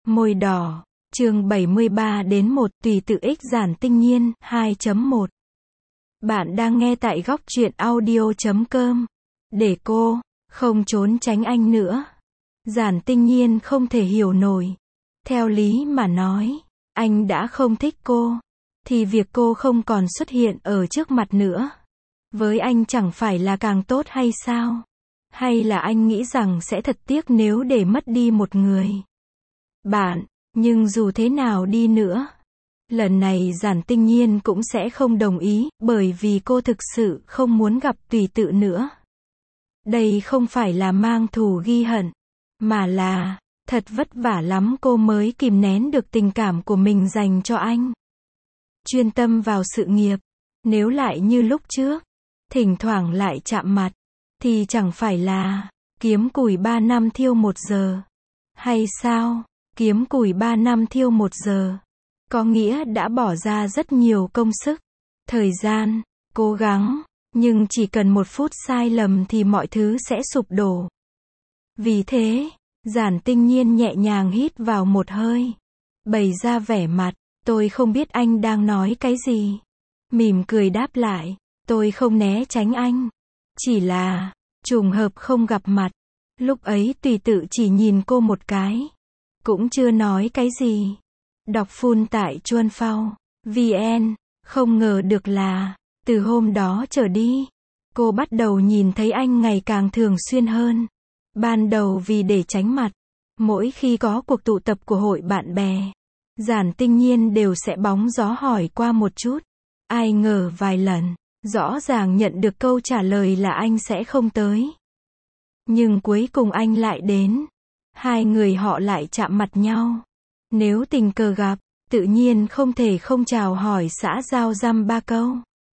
Môi đỏ, chương 73 đến 1 tùy tự ích giản tinh nhiên, 2.1. Bạn đang nghe tại góc truyện audio.com. Để cô không trốn tránh anh nữa. Giản tinh nhiên không thể hiểu nổi. Theo lý mà nói, anh đã không thích cô, thì việc cô không còn xuất hiện ở trước mặt nữa, với anh chẳng phải là càng tốt hay sao? Hay là anh nghĩ rằng sẽ thật tiếc nếu để mất đi một người bạn, nhưng dù thế nào đi nữa, lần này giản tinh nhiên cũng sẽ không đồng ý, bởi vì cô thực sự không muốn gặp tùy tự nữa. Đây không phải là mang thù ghi hận, mà là, thật vất vả lắm cô mới kìm nén được tình cảm của mình dành cho anh. Chuyên tâm vào sự nghiệp, nếu lại như lúc trước, thỉnh thoảng lại chạm mặt, thì chẳng phải là kiếm củi 3 năm thiêu 1 giờ. Hay sao? Kiếm củi 3 năm thiêu 1 giờ. Có nghĩa đã bỏ ra rất nhiều công sức, thời gian, cố gắng, nhưng chỉ cần 1 phút sai lầm thì mọi thứ sẽ sụp đổ. Vì thế, giản tinh nhiên nhẹ nhàng hít vào một hơi, bày ra vẻ mặt, tôi không biết anh đang nói cái gì. Mỉm cười đáp lại, tôi không né tránh anh, chỉ là trùng hợp không gặp mặt. Lúc ấy tùy tự chỉ nhìn cô một cái, cũng chưa nói cái gì. Đọc full tại Chuan Phao VN, không ngờ được là, từ hôm đó trở đi, cô bắt đầu nhìn thấy anh ngày càng thường xuyên hơn. Ban đầu vì để tránh mặt, mỗi khi có cuộc tụ tập của hội bạn bè, giản tinh nhiên đều sẽ bóng gió hỏi qua một chút. Ai ngờ vài lần, rõ ràng nhận được câu trả lời là anh sẽ không tới. Nhưng cuối cùng anh lại đến. Hai người họ lại chạm mặt nhau. Nếu tình cờ gặp, tự nhiên không thể không chào hỏi xã giao dăm ba câu.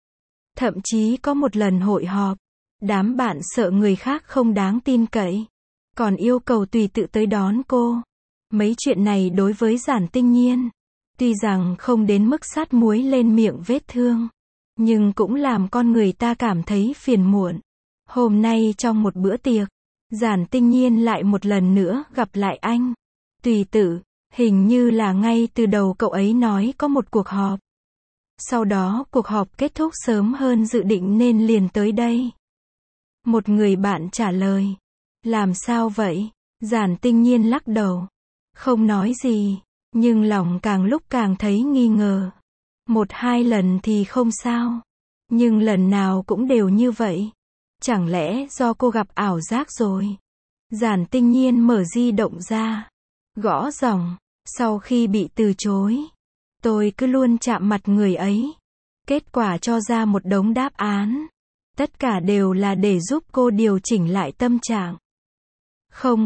Thậm chí có một lần hội họp, đám bạn sợ người khác không đáng tin cậy, còn yêu cầu tùy tự tới đón cô. Mấy chuyện này đối với giản tinh nhiên, tuy rằng không đến mức sát muối lên miệng vết thương, nhưng cũng làm con người ta cảm thấy phiền muộn. Hôm nay trong một bữa tiệc, giản tinh nhiên lại một lần nữa gặp lại anh. Tùy tự, hình như là ngay từ đầu cậu ấy nói có một cuộc họp. Sau đó cuộc họp kết thúc sớm hơn dự định nên liền tới đây. Một người bạn trả lời, làm sao vậy? Giản tinh nhiên lắc đầu, không nói gì, nhưng lòng càng lúc càng thấy nghi ngờ. 1-2 lần thì không sao, nhưng lần nào cũng đều như vậy. Chẳng lẽ do cô gặp ảo giác rồi? Giản tinh nhiên mở di động ra, gõ dòng, sau khi bị từ chối, tôi cứ luôn chạm mặt người ấy. Kết quả cho ra một đống đáp án. Tất cả đều là để giúp cô điều chỉnh lại tâm trạng. Không,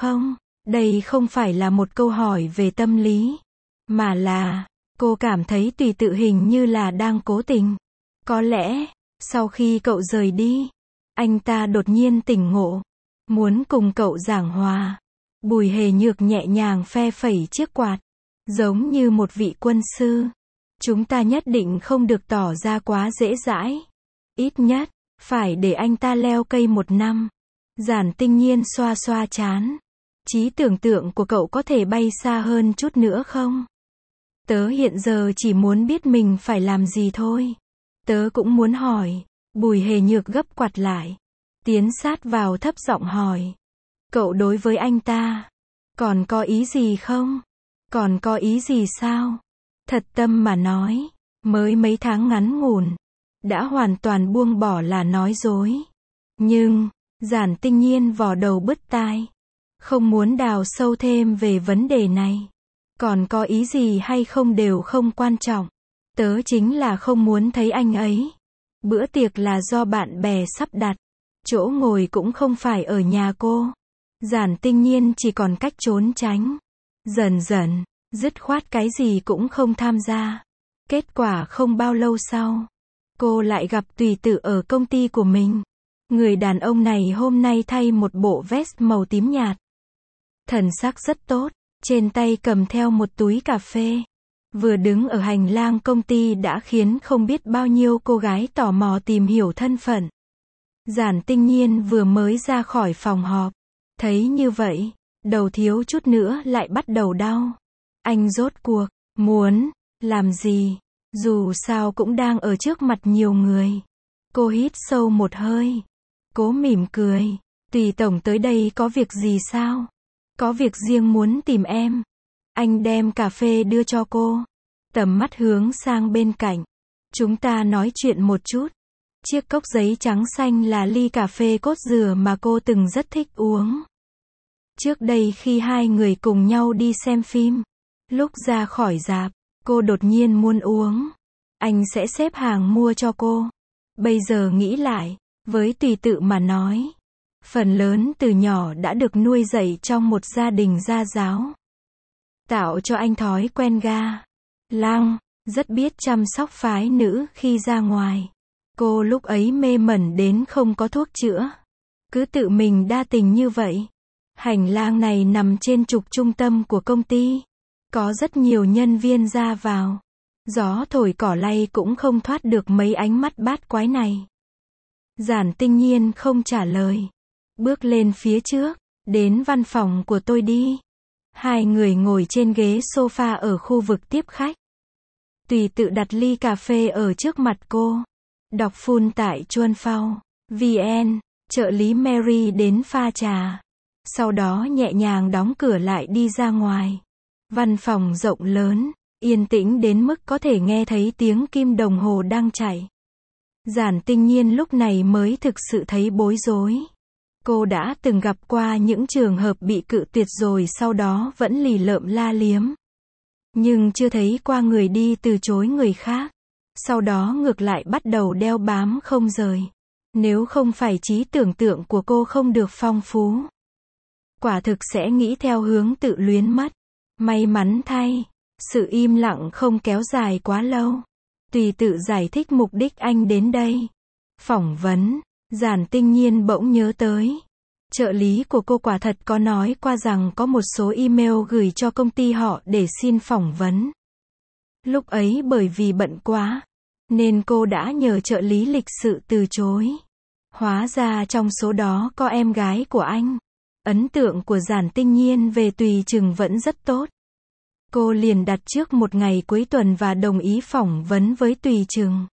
đây không phải là một câu hỏi về tâm lý, mà là, cô cảm thấy tùy tự hình như là đang cố tình. Có lẽ, sau khi cậu rời đi, anh ta đột nhiên tỉnh ngộ, muốn cùng cậu giảng hòa. Bùi Hề Nhược nhẹ nhàng phe phẩy chiếc quạt, giống như một vị quân sư. Chúng ta nhất định không được tỏ ra quá dễ dãi. Ít nhất, phải để anh ta leo cây 1 năm. Giản tinh nhiên xoa xoa trán. Trí tưởng tượng của cậu có thể bay xa hơn chút nữa không? Tớ hiện giờ chỉ muốn biết mình phải làm gì thôi. Tớ cũng muốn hỏi. Bùi Hề Nhược gấp quạt lại, tiến sát vào thấp giọng hỏi. Cậu đối với anh ta, còn có ý gì không? Còn có ý gì sao? Thật tâm mà nói, mới mấy tháng ngắn ngủn, đã hoàn toàn buông bỏ là nói dối. Nhưng, giản tinh nhiên vò đầu bứt tai, không muốn đào sâu thêm về vấn đề này. Còn có ý gì hay không đều không quan trọng. Tớ chính là không muốn thấy anh ấy. Bữa tiệc là do bạn bè sắp đặt, chỗ ngồi cũng không phải ở nhà cô. Giản tinh nhiên chỉ còn cách trốn tránh. Dần dần, dứt khoát cái gì cũng không tham gia. Kết quả không bao lâu sau, cô lại gặp tùy tự ở công ty của mình. Người đàn ông này hôm nay thay một bộ vest màu tím nhạt. Thần sắc rất tốt, trên tay cầm theo một túi cà phê. Vừa đứng ở hành lang công ty đã khiến không biết bao nhiêu cô gái tò mò tìm hiểu thân phận. Giản tinh nhiên vừa mới ra khỏi phòng họp, thấy như vậy, Đầu thiếu chút nữa lại bắt đầu đau. Anh rốt cuộc muốn làm gì? Dù sao cũng đang ở trước mặt nhiều người. Cô hít sâu một hơi. Cố mỉm cười. Tùy tổng tới đây có việc gì sao? Có việc riêng muốn tìm em. Anh đem cà phê đưa cho cô. Tầm mắt hướng sang bên cạnh. Chúng ta nói chuyện một chút. Chiếc cốc giấy trắng xanh là ly cà phê cốt dừa mà cô từng rất thích uống. Trước đây khi hai người cùng nhau đi xem phim, lúc ra khỏi rạp, cô đột nhiên muốn uống. Anh sẽ xếp hàng mua cho cô. Bây giờ nghĩ lại, với Tùy Tự mà nói, phần lớn từ nhỏ đã được nuôi dạy trong một gia đình gia giáo. Tạo cho anh thói quen ga lăng, rất biết chăm sóc phái nữ khi ra ngoài. Cô lúc ấy mê mẩn đến không có thuốc chữa. Cứ tự mình đa tình như vậy. Hành lang này nằm trên trục trung tâm của công ty. Có rất nhiều nhân viên ra vào. Gió thổi cỏ lay cũng không thoát được mấy ánh mắt bát quái này. Giản Tinh Nhiên không trả lời. Bước lên phía trước. Đến văn phòng của tôi đi. Hai người ngồi trên ghế sofa ở khu vực tiếp khách. Tùy Tự đặt ly cà phê ở trước mặt cô. Đọc phun tại Chuan Phao, VN, trợ lý Mary đến pha trà. Sau đó nhẹ nhàng đóng cửa lại đi ra ngoài. Văn phòng rộng lớn, yên tĩnh đến mức có thể nghe thấy tiếng kim đồng hồ đang chạy. Giản Tinh Nhiên lúc này mới thực sự thấy bối rối. Cô đã từng gặp qua những trường hợp bị cự tuyệt rồi sau đó vẫn lì lợm la liếm. Nhưng chưa thấy qua người đi từ chối người khác. Sau đó ngược lại bắt đầu đeo bám không rời. Nếu không phải trí tưởng tượng của cô không được phong phú, quả thực sẽ nghĩ theo hướng tự luyến mất. May mắn thay, sự im lặng không kéo dài quá lâu. Tùy Tự giải thích mục đích anh đến đây. Phỏng vấn. Giản Tinh Nhiên bỗng nhớ tới. Trợ lý của cô quả thật có nói qua rằng có một số email gửi cho công ty họ để xin phỏng vấn. Lúc ấy bởi vì bận quá, nên cô đã nhờ trợ lý lịch sự từ chối. Hóa ra trong số đó có em gái của anh. Ấn tượng của Giản Tinh Nhiên về Tùy Chừng vẫn rất tốt. Cô liền đặt trước một ngày cuối tuần và đồng ý phỏng vấn với Tùy Chừng.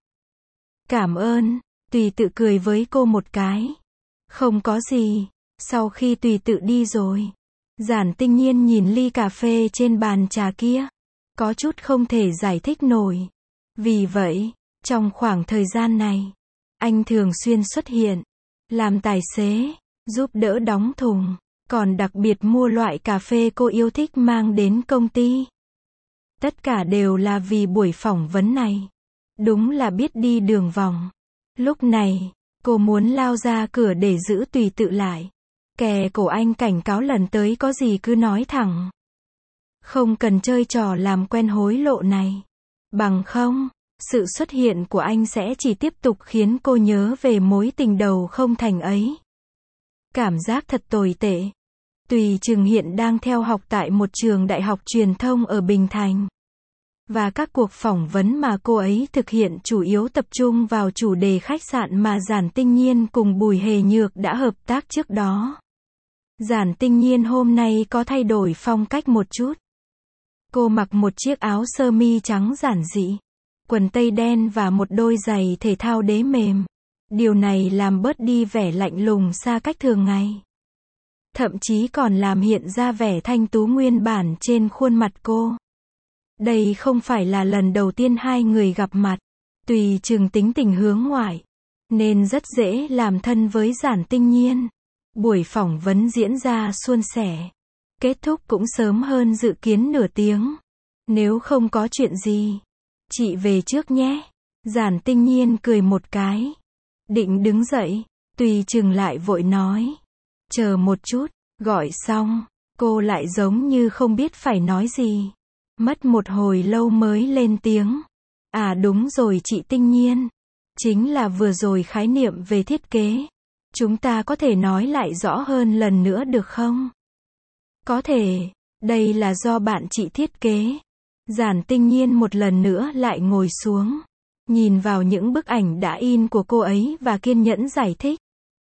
Cảm ơn. Tùy Tự cười với cô một cái. Không có gì. Sau khi Tùy Tự đi rồi, Giản Tinh Nhiên nhìn ly cà phê trên bàn trà kia. Có chút không thể giải thích nổi. Vì vậy, trong khoảng thời gian này, anh thường xuyên xuất hiện, làm tài xế, giúp đỡ đóng thùng, còn đặc biệt mua loại cà phê cô yêu thích mang đến công ty. Tất cả đều là vì buổi phỏng vấn này. Đúng là biết đi đường vòng. Lúc này, cô muốn lao ra cửa để giữ Tùy Tự lại. Kè cổ anh cảnh cáo lần tới có gì cứ nói thẳng. Không cần chơi trò làm quen hối lộ này. Bằng không, sự xuất hiện của anh sẽ chỉ tiếp tục khiến cô nhớ về mối tình đầu không thành ấy. Cảm giác thật tồi tệ. Tùy Chừng hiện đang theo học tại một trường đại học truyền thông ở Bình Thành. Và các cuộc phỏng vấn mà cô ấy thực hiện chủ yếu tập trung vào chủ đề khách sạn mà Giản Tinh Nhiên cùng Bùi Hề Nhược đã hợp tác trước đó. Giản Tinh Nhiên hôm nay có thay đổi phong cách một chút. Cô mặc một chiếc áo sơ mi trắng giản dị, quần tây đen và một đôi giày thể thao đế mềm. Điều này làm bớt đi vẻ lạnh lùng xa cách thường ngày. Thậm chí còn làm hiện ra vẻ thanh tú nguyên bản trên khuôn mặt cô. Đây không phải là lần đầu tiên hai người gặp mặt. Tùy Chừng tính tình hướng ngoại, nên rất dễ làm thân với Giản Tinh Nhiên. Buổi phỏng vấn diễn ra suôn sẻ. Kết thúc cũng sớm hơn dự kiến nửa tiếng. Nếu không có chuyện gì, chị về trước nhé. Giản Tinh Nhiên cười một cái. Định đứng dậy, Tùy Chừng lại vội nói. Chờ một chút, gọi xong, cô lại giống như không biết phải nói gì. Mất một hồi lâu mới lên tiếng. À đúng rồi chị Tinh Nhiên. Chính là vừa rồi khái niệm về thiết kế. Chúng ta có thể nói lại rõ hơn lần nữa được không? Có thể, đây là do bạn chị thiết kế. Giản Tinh Nhiên một lần nữa lại ngồi xuống. Nhìn vào những bức ảnh đã in của cô ấy và kiên nhẫn giải thích.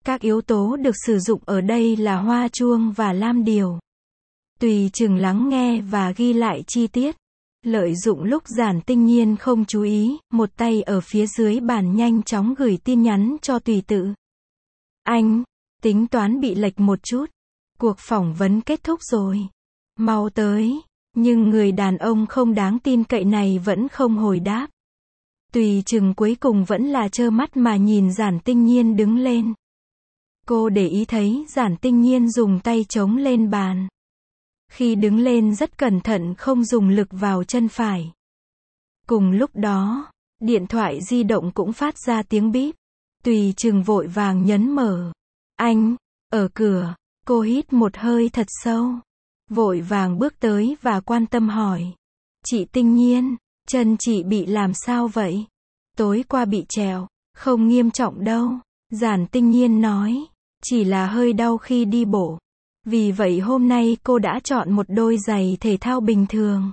Các yếu tố được sử dụng ở đây là hoa chuông và lam điều. Tùy chừng lắng nghe và ghi lại chi tiết. Lợi dụng lúc Giản Tinh Nhiên không chú ý, một tay ở phía dưới bàn nhanh chóng gửi tin nhắn cho Tùy Tự. Anh, tính toán bị lệch một chút. Cuộc phỏng vấn kết thúc rồi. Mau tới. Nhưng người đàn ông không đáng tin cậy này vẫn không hồi đáp. Tùy chừng cuối cùng vẫn là trơ mắt mà nhìn Giản Tinh Nhiên đứng lên. Cô để ý thấy Giản Tinh Nhiên dùng tay chống lên bàn. Khi đứng lên rất cẩn thận không dùng lực vào chân phải. Cùng lúc đó, điện thoại di động cũng phát ra tiếng bíp. Tùy chừng vội vàng nhấn mở. Anh, ở cửa. Cô hít một hơi thật sâu. Vội vàng bước tới và quan tâm hỏi. Chị Tinh Nhiên, chân chị bị làm sao vậy? Tối qua bị trèo, không nghiêm trọng đâu. Giản Tinh Nhiên nói. Chỉ là hơi đau khi đi bộ. Vì vậy hôm nay cô đã chọn một đôi giày thể thao bình thường.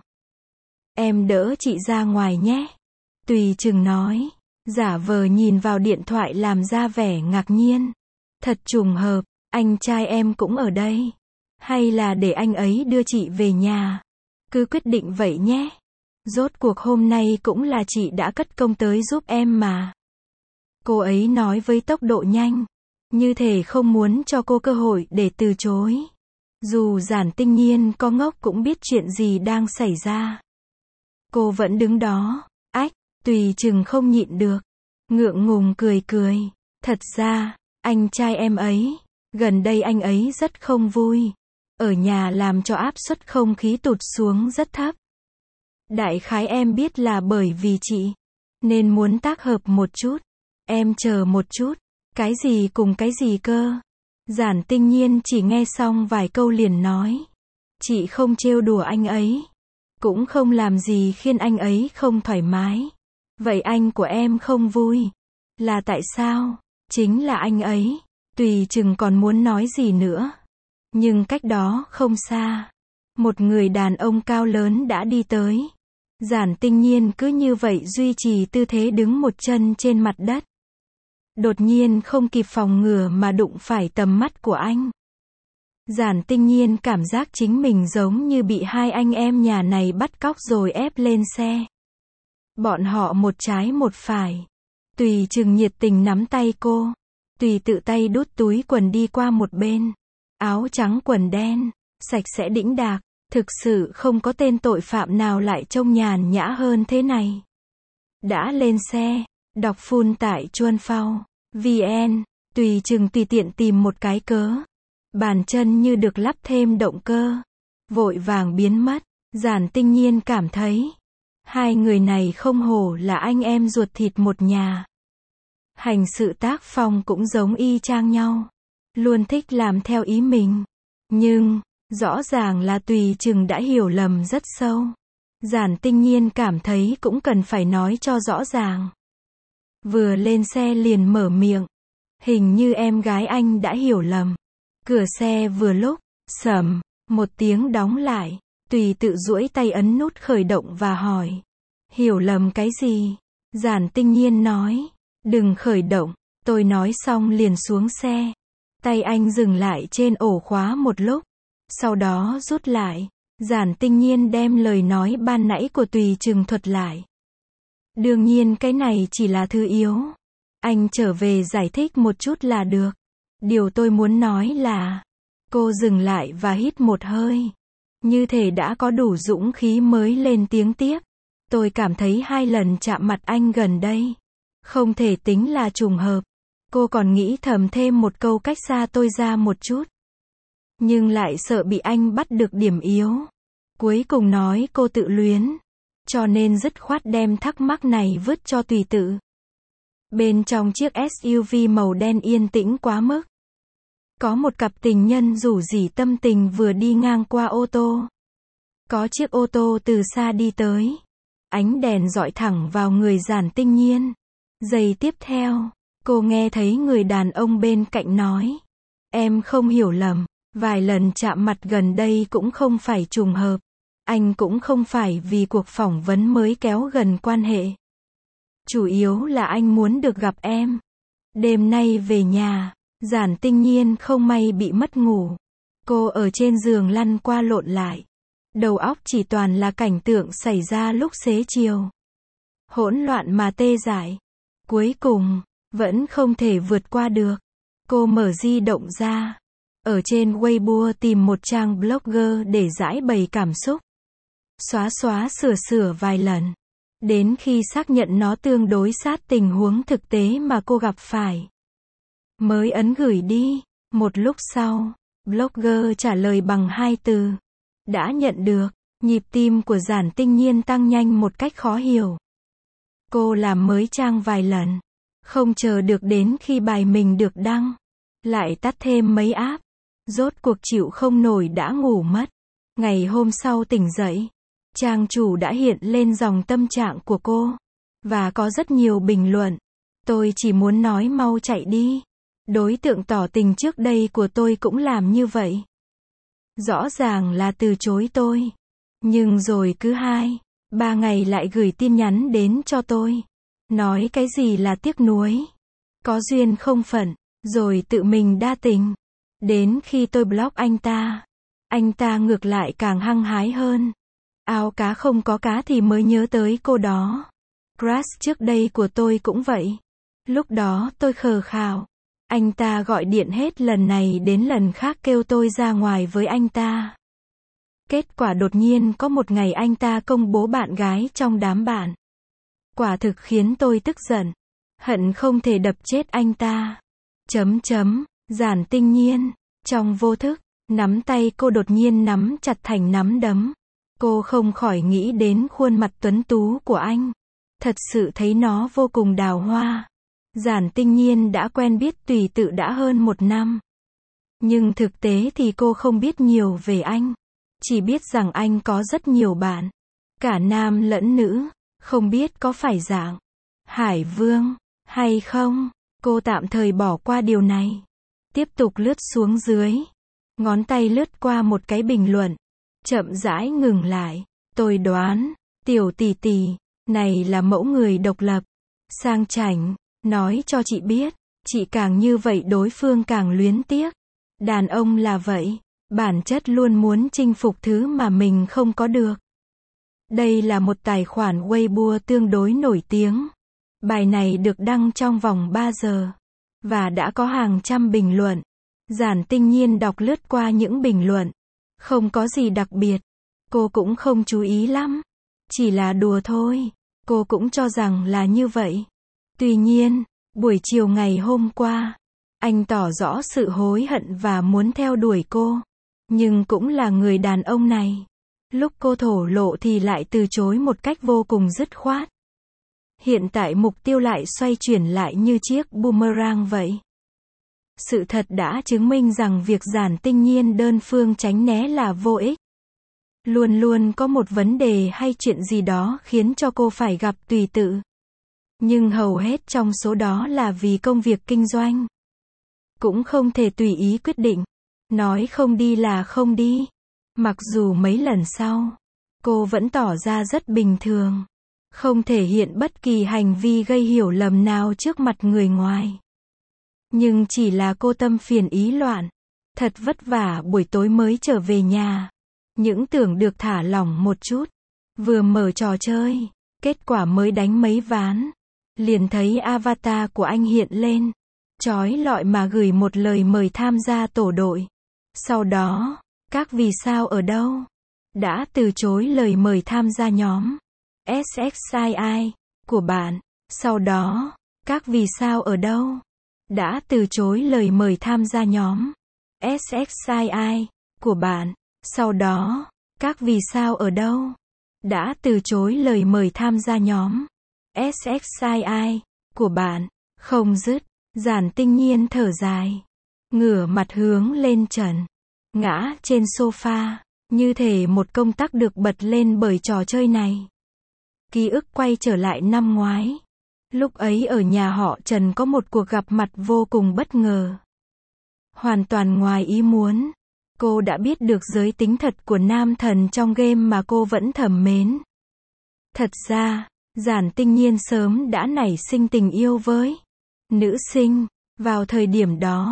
Em đỡ chị ra ngoài nhé. Tùy chừng nói. Giả vờ nhìn vào điện thoại làm ra vẻ ngạc nhiên. Thật trùng hợp, anh trai em cũng ở đây. Hay là để anh ấy đưa chị về nhà. Cứ quyết định vậy nhé. Rốt cuộc hôm nay cũng là chị đã cất công tới giúp em mà. Cô ấy nói với tốc độ nhanh. Như thể không muốn cho cô cơ hội để từ chối. Dù Giản Tinh Nhiên có ngốc cũng biết chuyện gì đang xảy ra. Cô vẫn đứng đó. Ách, Tùy chừng không nhịn được. Ngượng ngùng cười cười. Thật ra, anh trai em ấy, gần đây anh ấy rất không vui. Ở nhà làm cho áp suất không khí tụt xuống rất thấp. Đại khái em biết là bởi vì chị, nên muốn tác hợp một chút. Em chờ một chút. Cái gì cùng cái gì cơ? Giản Tinh Nhiên chỉ nghe xong vài câu liền nói. Chị không trêu đùa anh ấy. Cũng không làm gì khiến anh ấy không thoải mái. Vậy anh của em không vui. Là tại sao? Chính là anh ấy. Tùy chừng còn muốn nói gì nữa. Nhưng cách đó không xa. Một người đàn ông cao lớn đã đi tới. Giản Tinh Nhiên cứ như vậy duy trì tư thế đứng một chân trên mặt đất. Đột nhiên không kịp phòng ngừa mà đụng phải tầm mắt của anh. Giản Tinh Nhiên cảm giác chính mình giống như bị hai anh em nhà này bắt cóc rồi ép lên xe. Bọn họ một trái một phải. Tùy chừng nhiệt tình nắm tay cô. Tùy tự tay đút túi quần đi qua một bên. Áo trắng quần đen, sạch sẽ đĩnh đạc. Thực sự không có tên tội phạm nào lại trông nhàn nhã hơn thế này. Đã lên xe, đọc full tại Chuan Phao VN, Tùy chừng tùy tiện tìm một cái cớ. Bàn chân như được lắp thêm động cơ. Vội vàng biến mất. Giản Tinh Nhiên cảm thấy. Hai người này không hổ là anh em ruột thịt một nhà. Hành sự tác phong cũng giống y chang nhau. Luôn thích làm theo ý mình. Nhưng, rõ ràng là Tùy chừng đã hiểu lầm rất sâu. Giản Tinh Nhiên cảm thấy cũng cần phải nói cho rõ ràng. Vừa lên xe liền mở miệng. Hình như em gái anh đã hiểu lầm. Cửa xe vừa lúc, sầm, một tiếng đóng lại. Tùy tự duỗi tay ấn nút khởi động và hỏi. Hiểu lầm cái gì? Giản Tinh Nhiên nói. Đừng khởi động. Tôi nói xong liền xuống xe. Tay anh dừng lại trên ổ khóa một lúc. Sau đó rút lại. Giản Tinh Nhiên đem lời nói ban nãy của Tùy chừng thuật lại. Đương nhiên cái này chỉ là thứ yếu. Anh trở về giải thích một chút là được. Điều tôi muốn nói là. Cô dừng lại và hít một hơi. Như thể đã có đủ dũng khí mới lên tiếng tiếp. Tôi cảm thấy 2 lần chạm mặt anh gần đây. Không thể tính là trùng hợp. Cô còn nghĩ thầm thêm một câu cách xa tôi ra một chút. Nhưng lại sợ bị anh bắt được điểm yếu. Cuối cùng nói cô tự luyến. Cho nên dứt khoát đem thắc mắc này vứt cho Tùy tự. Bên trong chiếc SUV màu đen yên tĩnh quá mức. Có một cặp tình nhân rủ rỉ tâm tình vừa đi ngang qua ô tô. Có chiếc ô tô từ xa đi tới. Ánh đèn dọi thẳng vào người Giản Tinh Nhiên. Giây tiếp theo, cô nghe thấy người đàn ông bên cạnh nói. Em không hiểu lầm. Vài lần chạm mặt gần đây cũng không phải trùng hợp. Anh cũng không phải vì cuộc phỏng vấn mới kéo gần quan hệ. Chủ yếu là anh muốn được gặp em. Đêm nay về nhà, Giản Tinh Nhiên không may bị mất ngủ. Cô ở trên giường lăn qua lộn lại. Đầu óc chỉ toàn là cảnh tượng xảy ra lúc xế chiều. Hỗn loạn mà tê dại. Cuối cùng, vẫn không thể vượt qua được. Cô mở di động ra. Ở trên Weibo tìm một trang blogger để giải bày cảm xúc. Xóa sửa vài lần. Đến khi xác nhận nó tương đối sát tình huống thực tế mà cô gặp phải. Mới ấn gửi đi. Một lúc sau, blogger trả lời bằng 2 từ. Đã nhận được. Nhịp tim của Giản Tinh Nhiên tăng nhanh một cách khó hiểu. Cô làm mới trang vài lần. Không chờ được đến khi bài mình được đăng. Lại tắt thêm mấy app. Rốt cuộc chịu không nổi đã ngủ mất. Ngày hôm sau tỉnh dậy. Trang chủ đã hiện lên dòng tâm trạng của cô. Và có rất nhiều bình luận. Tôi chỉ muốn nói mau chạy đi. Đối tượng tỏ tình trước đây của tôi cũng làm như vậy. Rõ ràng là từ chối tôi. Nhưng rồi cứ 2-3 ngày lại gửi tin nhắn đến cho tôi. Nói cái gì là tiếc nuối. Có duyên không phận. Rồi tự mình đa tình. Đến khi tôi block anh ta ngược lại càng hăng hái hơn. Ao cá không có cá thì mới nhớ tới cô đó. Crush trước đây của tôi cũng vậy. Lúc đó tôi khờ khào. Anh ta gọi điện hết lần này đến lần khác kêu tôi ra ngoài với anh ta. Kết quả đột nhiên có một ngày anh ta công bố bạn gái trong đám bạn. Quả thực khiến tôi tức giận. Hận không thể đập chết anh ta. Giản Tinh Nhiên. Trong vô thức, nắm tay cô đột nhiên nắm chặt thành nắm đấm. Cô không khỏi nghĩ đến khuôn mặt tuấn tú của anh. Thật sự thấy nó vô cùng đào hoa. Giản Tinh Nhiên đã quen biết Tùy Tự đã hơn 1 năm. Nhưng thực tế thì cô không biết nhiều về anh. Chỉ biết rằng anh có rất nhiều bạn. Cả nam lẫn nữ. Không biết có phải dạng Hải Vương hay không. Cô tạm thời bỏ qua điều này. Tiếp tục lướt xuống dưới. Ngón tay lướt qua một cái bình luận. Chậm rãi ngừng lại. Tôi đoán, tiểu tỷ tỷ này là mẫu người độc lập, sang chảnh. Nói cho chị biết, chị càng như vậy đối phương càng luyến tiếc. Đàn ông là vậy, bản chất luôn muốn chinh phục thứ mà mình không có được. Đây là một tài khoản Weibo tương đối nổi tiếng. Bài này được đăng trong vòng 3 giờ. Và đã có hàng trăm bình luận. Giản Tinh Nhiên đọc lướt qua những bình luận. Không có gì đặc biệt. Cô cũng không chú ý lắm. Chỉ là đùa thôi. Cô cũng cho rằng là như vậy. Tuy nhiên, buổi chiều ngày hôm qua, anh tỏ rõ sự hối hận và muốn theo đuổi cô. Nhưng cũng là người đàn ông này. Lúc cô thổ lộ thì lại từ chối một cách vô cùng dứt khoát. Hiện tại mục tiêu lại xoay chuyển lại như chiếc boomerang vậy. Sự thật đã chứng minh rằng việc Giản Tinh Nhiên đơn phương tránh né là vô ích. Luôn luôn có một vấn đề hay chuyện gì đó khiến cho cô phải gặp Tùy Tự. Nhưng hầu hết trong số đó là vì công việc kinh doanh. Cũng không thể tùy ý quyết định. Nói không đi là không đi. Mặc dù mấy lần sau, cô vẫn tỏ ra rất bình thường. Không thể hiện bất kỳ hành vi gây hiểu lầm nào trước mặt người ngoài. Nhưng chỉ là cô tâm phiền ý loạn. Thật vất vả buổi tối mới trở về nhà. Những tưởng được thả lỏng một chút. Vừa mở trò chơi. Kết quả mới đánh mấy ván. Liền thấy avatar của anh hiện lên. Chói lọi mà gửi một lời mời tham gia tổ đội. Sau đó, các vì sao ở đâu? Đã từ chối lời mời tham gia nhóm SXII của bạn. Sau đó, các vì sao ở đâu? Đã từ chối lời mời tham gia nhóm SXII của bạn. Sau đó, các vì sao ở đâu? Đã từ chối lời mời tham gia nhóm SXII của bạn. Không dứt, Giản Tinh Nhiên thở dài. Ngửa mặt hướng lên trần. Ngã trên sofa. Như thể một công tắc được bật lên bởi trò chơi này. Ký ức quay trở lại năm ngoái. Lúc ấy ở nhà họ Trần có một cuộc gặp mặt vô cùng bất ngờ. Hoàn toàn ngoài ý muốn. Cô đã biết được giới tính thật của nam thần trong game mà cô vẫn thầm mến. Thật ra, Giản Tinh Nhiên sớm đã nảy sinh tình yêu với nữ sinh. Vào thời điểm đó,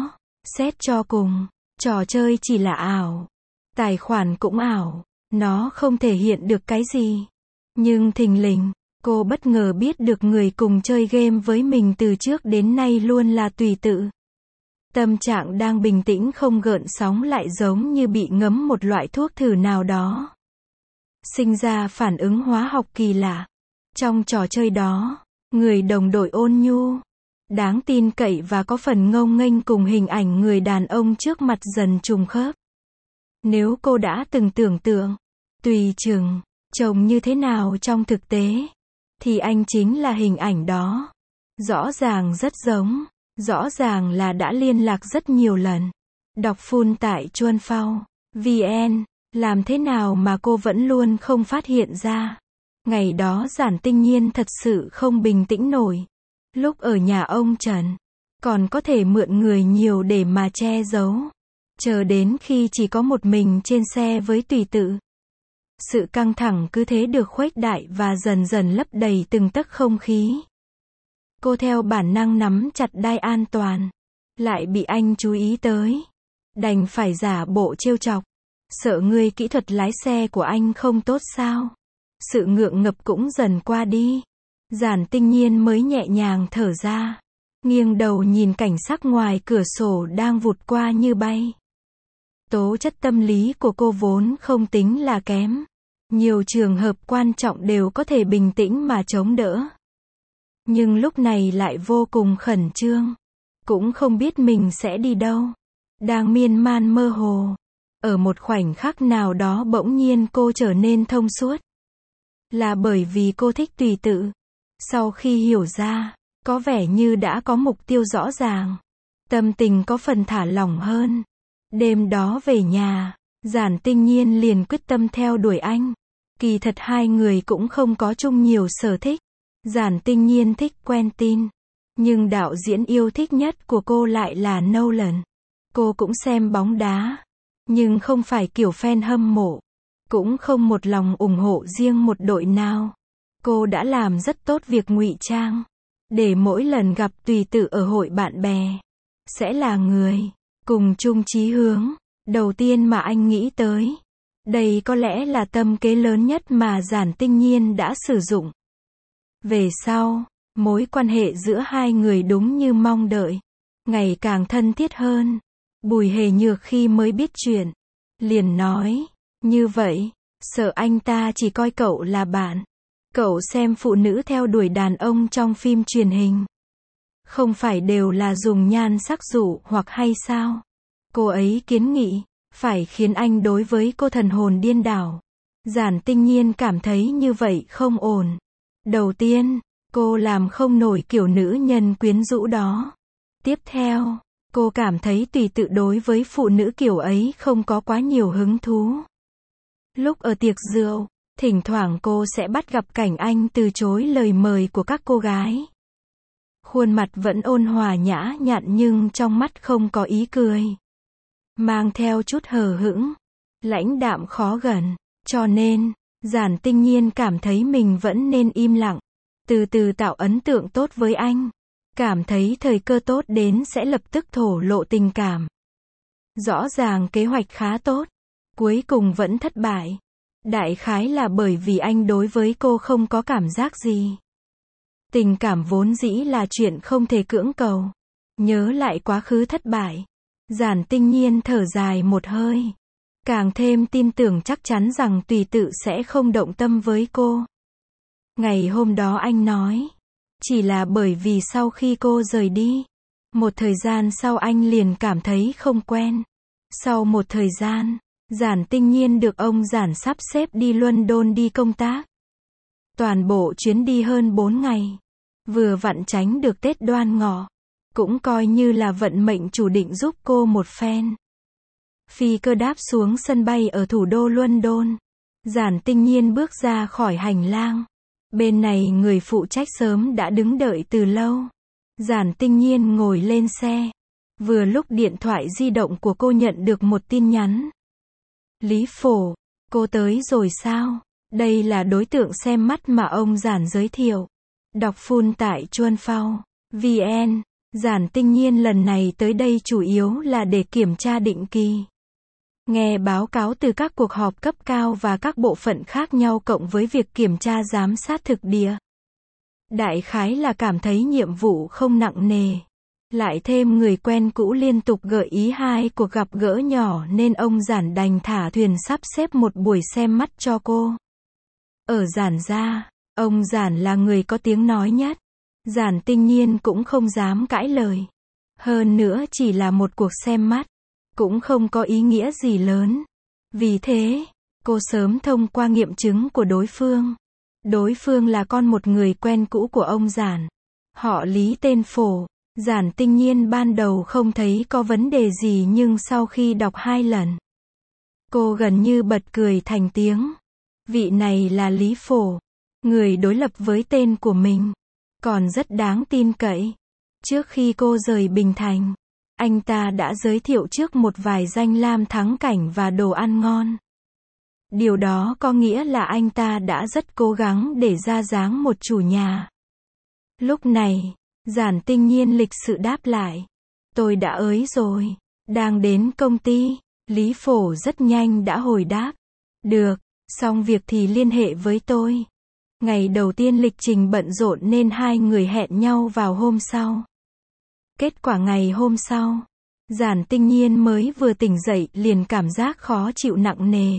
Xét cho cùng, trò chơi chỉ là ảo. Tài khoản cũng ảo. Nó không thể hiện được cái gì. Nhưng thình lình, cô bất ngờ biết được người cùng chơi game với mình từ trước đến nay luôn là Tùy Tự. Tâm trạng đang bình tĩnh không gợn sóng lại giống như bị ngấm một loại thuốc thử nào đó. Sinh ra phản ứng hóa học kỳ lạ. Trong trò chơi đó, người đồng đội ôn nhu, đáng tin cậy và có phần ngông nghênh cùng hình ảnh người đàn ông trước mặt dần trùng khớp. Nếu cô đã từng tưởng tượng, tùy chừng, chồng như thế nào trong thực tế, thì anh chính là hình ảnh đó. Rõ ràng rất giống, rõ ràng là đã liên lạc rất nhiều lần. Đọc full tại Chuan Phao VN, làm thế nào mà cô vẫn luôn không phát hiện ra. Ngày đó Giản Tinh Nhiên thật sự không bình tĩnh nổi. Lúc ở nhà ông Trần, còn có thể mượn người nhiều để mà che giấu. Chờ đến khi chỉ có một mình trên xe với Tùy Tự. Sự căng thẳng cứ thế được khuếch đại và dần dần lấp đầy từng tấc không khí. Cô theo bản năng nắm chặt đai an toàn. Lại bị anh chú ý tới. Đành phải giả bộ trêu chọc. Sợ ngươi kỹ thuật lái xe của anh không tốt sao? Sự ngượng ngập cũng dần qua đi. Giản Tinh Nhiên mới nhẹ nhàng thở ra. Nghiêng đầu nhìn cảnh sắc ngoài cửa sổ đang vụt qua như bay. Tố chất tâm lý của cô vốn không tính là kém. Nhiều trường hợp quan trọng đều có thể bình tĩnh mà chống đỡ. Nhưng lúc này lại vô cùng khẩn trương. Cũng không biết mình sẽ đi đâu. Đang miên man mơ hồ. Ở một khoảnh khắc nào đó bỗng nhiên cô trở nên thông suốt. Là bởi vì cô thích Tùy Tự. Sau khi hiểu ra, có vẻ như đã có mục tiêu rõ ràng. Tâm tình có phần thả lỏng hơn. Đêm đó về nhà, Giản Tinh Nhiên liền quyết tâm theo đuổi anh. Kỳ thật hai người cũng không có chung nhiều sở thích. Giản Tinh Nhiên thích Quentin. Nhưng đạo diễn yêu thích nhất của cô lại là Nolan. Cô cũng xem bóng đá. Nhưng không phải kiểu fan hâm mộ. Cũng không một lòng ủng hộ riêng một đội nào. Cô đã làm rất tốt việc ngụy trang. Để mỗi lần gặp Tùy Tự ở hội bạn bè, sẽ là người cùng chung chí hướng đầu tiên mà anh nghĩ tới. Đây có lẽ là tâm kế lớn nhất mà Giản Tinh Nhiên đã sử dụng. Về sau, mối quan hệ giữa hai người đúng như mong đợi, ngày càng thân thiết hơn. Bùi Hề Nhược khi mới biết chuyện, liền nói, như vậy, sợ anh ta chỉ coi cậu là bạn. Cậu xem phụ nữ theo đuổi đàn ông trong phim truyền hình. Không phải đều là dùng nhan sắc dụ hoặc hay sao? Cô ấy kiến nghị, phải khiến anh đối với cô thần hồn điên đảo. Giản Tinh Nhiên cảm thấy như vậy không ổn. Đầu tiên, cô làm không nổi kiểu nữ nhân quyến rũ đó. Tiếp theo, cô cảm thấy Tùy Tự đối với phụ nữ kiểu ấy không có quá nhiều hứng thú. Lúc ở tiệc rượu, thỉnh thoảng cô sẽ bắt gặp cảnh anh từ chối lời mời của các cô gái. Khuôn mặt vẫn ôn hòa nhã nhặn nhưng trong mắt không có ý cười. Mang theo chút hờ hững, lãnh đạm khó gần. Cho nên, Giản Tinh Nhiên cảm thấy mình vẫn nên im lặng. Từ từ tạo ấn tượng tốt với anh. Cảm thấy thời cơ tốt đến sẽ lập tức thổ lộ tình cảm. Rõ ràng kế hoạch khá tốt. Cuối cùng vẫn thất bại. Đại khái là bởi vì anh đối với cô không có cảm giác gì. Tình cảm vốn dĩ là chuyện không thể cưỡng cầu. Nhớ lại quá khứ thất bại. Giản Tinh Nhiên thở dài một hơi. Càng thêm tin tưởng chắc chắn rằng Tùy Tự sẽ không động tâm với cô. Ngày hôm đó anh nói. Chỉ là bởi vì sau khi cô rời đi. Một thời gian sau anh liền cảm thấy không quen. Sau một thời gian, Giản Tinh Nhiên được ông Giản sắp xếp đi London đi công tác. Toàn bộ chuyến đi hơn 4 ngày. Vừa vặn tránh được Tết Đoan Ngọ. Cũng coi như là vận mệnh chủ định giúp cô một phen. Phi cơ đáp xuống sân bay ở thủ đô London. Giản Tinh Nhiên bước ra khỏi hành lang. Bên này người phụ trách sớm đã đứng đợi từ lâu. Giản Tinh Nhiên ngồi lên xe. Vừa lúc điện thoại di động của cô nhận được một tin nhắn. Lý Phổ, cô tới rồi sao? Đây là đối tượng xem mắt mà ông Giản giới thiệu. Đọc full tại Chuan Phao VN. Giản Tinh Nhiên lần này tới đây chủ yếu là để kiểm tra định kỳ. Nghe báo cáo từ các cuộc họp cấp cao và các bộ phận khác nhau cộng với việc kiểm tra giám sát thực địa. Đại khái là cảm thấy nhiệm vụ không nặng nề. Lại thêm người quen cũ liên tục gợi ý 2 cuộc gặp gỡ nhỏ nên ông Giản đành thả thuyền sắp xếp một buổi xem mắt cho cô. Ở Giản gia, ông Giản là người có tiếng nói nhất. Giản Tinh Nhiên cũng không dám cãi lời. Hơn nữa chỉ là một cuộc xem mắt, cũng không có ý nghĩa gì lớn. Vì thế, cô sớm thông qua nghiệm chứng của đối phương. Đối phương là con một người quen cũ của ông Giản. Họ Lý tên Phổ. Giản Tinh Nhiên ban đầu không thấy có vấn đề gì nhưng sau khi đọc 2 lần, cô gần như bật cười thành tiếng. Vị này là Lý Phổ, người đối lập với tên của mình, còn rất đáng tin cậy. Trước khi cô rời Bình Thành, anh ta đã giới thiệu trước một vài danh lam thắng cảnh và đồ ăn ngon. Điều đó có nghĩa là anh ta đã rất cố gắng để ra dáng một chủ nhà. Lúc này, Giản Tinh Nhiên lịch sự đáp lại. Tôi đã ới rồi. Đang đến công ty. Lý Phổ rất nhanh đã hồi đáp. Được, xong việc thì liên hệ với tôi. Ngày đầu tiên lịch trình bận rộn nên 2 người hẹn nhau vào hôm sau. Kết quả ngày hôm sau, Giản Tinh Nhiên mới vừa tỉnh dậy liền cảm giác khó chịu nặng nề.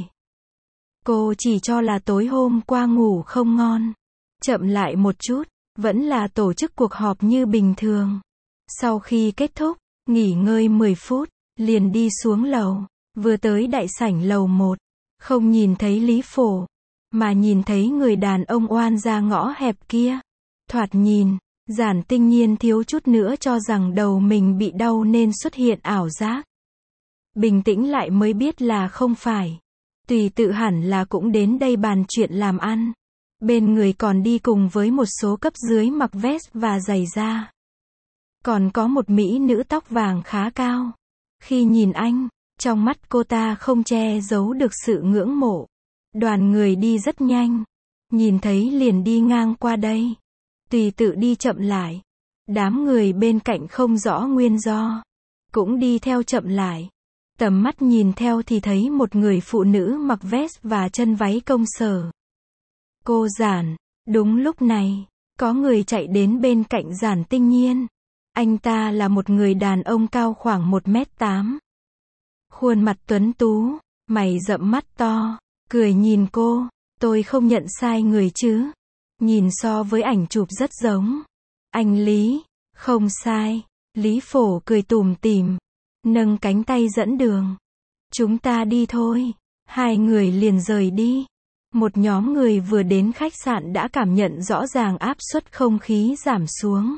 Cô chỉ cho là tối hôm qua ngủ không ngon. Chậm lại một chút, vẫn là tổ chức cuộc họp như bình thường. Sau khi kết thúc, nghỉ ngơi 10 phút, liền đi xuống lầu. Vừa tới đại sảnh lầu 1, không nhìn thấy Lý Phổ, mà nhìn thấy người đàn ông oan ra ngõ hẹp kia. Thoạt nhìn, Giản Tinh Nhiên thiếu chút nữa cho rằng đầu mình bị đau nên xuất hiện ảo giác. Bình tĩnh lại mới biết là không phải. Tùy tự hẳn là cũng đến đây bàn chuyện làm ăn. Bên người còn đi cùng với một số cấp dưới mặc vest và giày da. Còn có một mỹ nữ tóc vàng khá cao. Khi nhìn anh, trong mắt cô ta không che giấu được sự ngưỡng mộ. Đoàn người đi rất nhanh. Nhìn thấy liền đi ngang qua đây. Tùy tự đi chậm lại. Đám người bên cạnh không rõ nguyên do, cũng đi theo chậm lại. Tầm mắt nhìn theo thì thấy một người phụ nữ mặc vest và chân váy công sở. Cô Giản. Đúng lúc này, có người chạy đến bên cạnh Giản Tinh Nhiên. Anh ta là một người đàn ông cao khoảng 1m8. Khuôn mặt tuấn tú, mày rậm mắt to, cười nhìn cô. Tôi không nhận sai người chứ? Nhìn so với ảnh chụp rất giống. Anh Lý, không sai. Lý Phổ cười tủm tỉm, nâng cánh tay dẫn đường. Chúng ta đi thôi. 2 người liền rời đi. Một nhóm người vừa đến khách sạn đã cảm nhận rõ ràng áp suất không khí giảm xuống.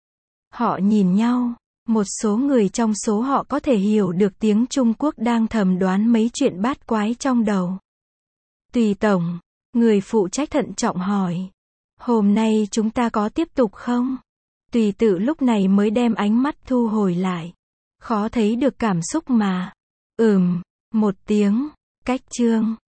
Họ nhìn nhau. Một số người trong số họ có thể hiểu được tiếng Trung Quốc đang thầm đoán mấy chuyện bát quái trong đầu. Tùy tổng, người phụ trách thận trọng hỏi. Hôm nay chúng ta có tiếp tục không? Tùy tự lúc này mới đem ánh mắt thu hồi lại. Khó thấy được cảm xúc mà. Một tiếng. Cách chương.